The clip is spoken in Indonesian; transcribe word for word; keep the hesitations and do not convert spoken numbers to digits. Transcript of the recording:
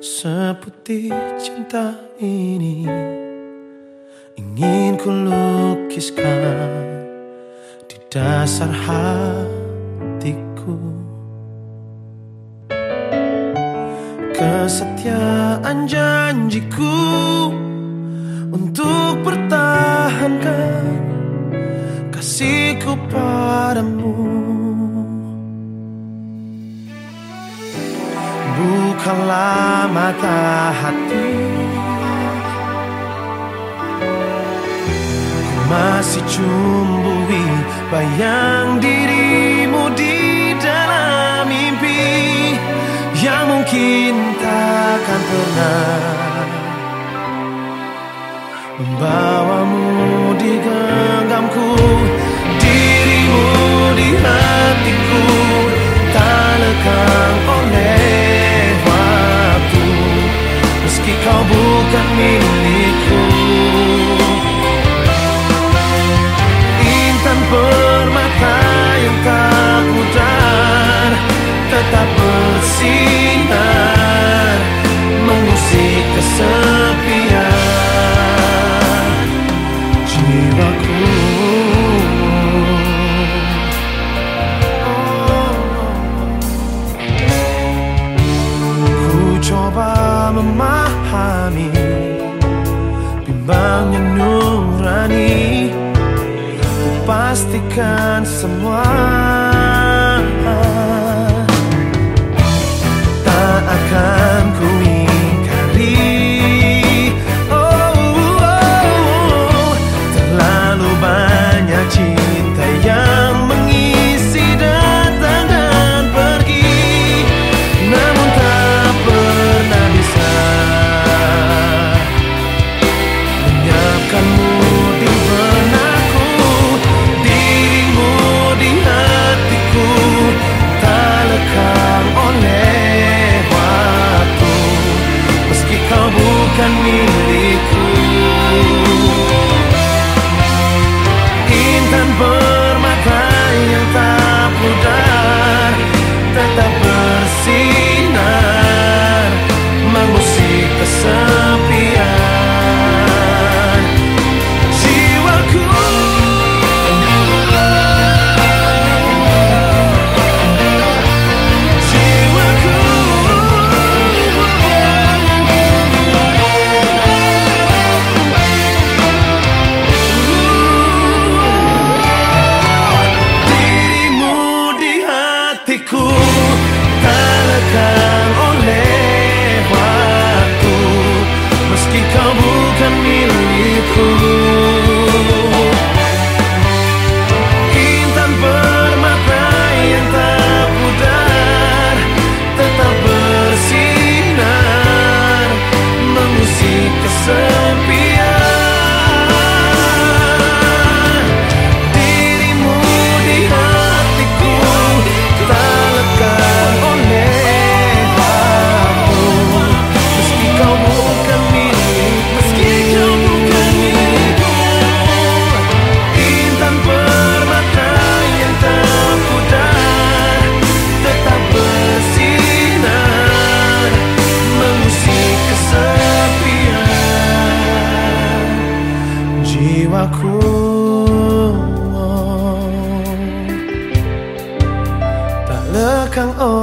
Seputih cinta ini ingin ku lukiskan di dasar hatiku. Kesetiaan janjiku untuk pertahankan kasihku padamu. Bukalah mata hati, ku masih cumbui bayang dirimu di dalam mimpi yang mungkin takkan pernah membawamu di genggamku. Dirimu di hatiku tak lekang oleh waktu, meski kau bukan milikku. Intan permata yang tak pudar tetap bersinar mengusik kesepian jiwaku. Ku coba memahami bimbangnya nurani, ku pastikan semua tak akan ku ingkari. Oh, oh, oh, terlalu banyak cinta yang mengisi datang dan pergi, namun tak pernah bisa menyiapkanmu di benakku. Dirimu di hatiku tak lekang oleh waktu, meski kau bukan milikku. Intan permata yang tak pudar tetap bersinar mengusik kesepian jiwaku. Hatiku tak lekang oleh waktu, meski kau bukan milikku. Intan permata yang tak pudar tetap bersinar mengusik kesepian. Jiwaku tak lekang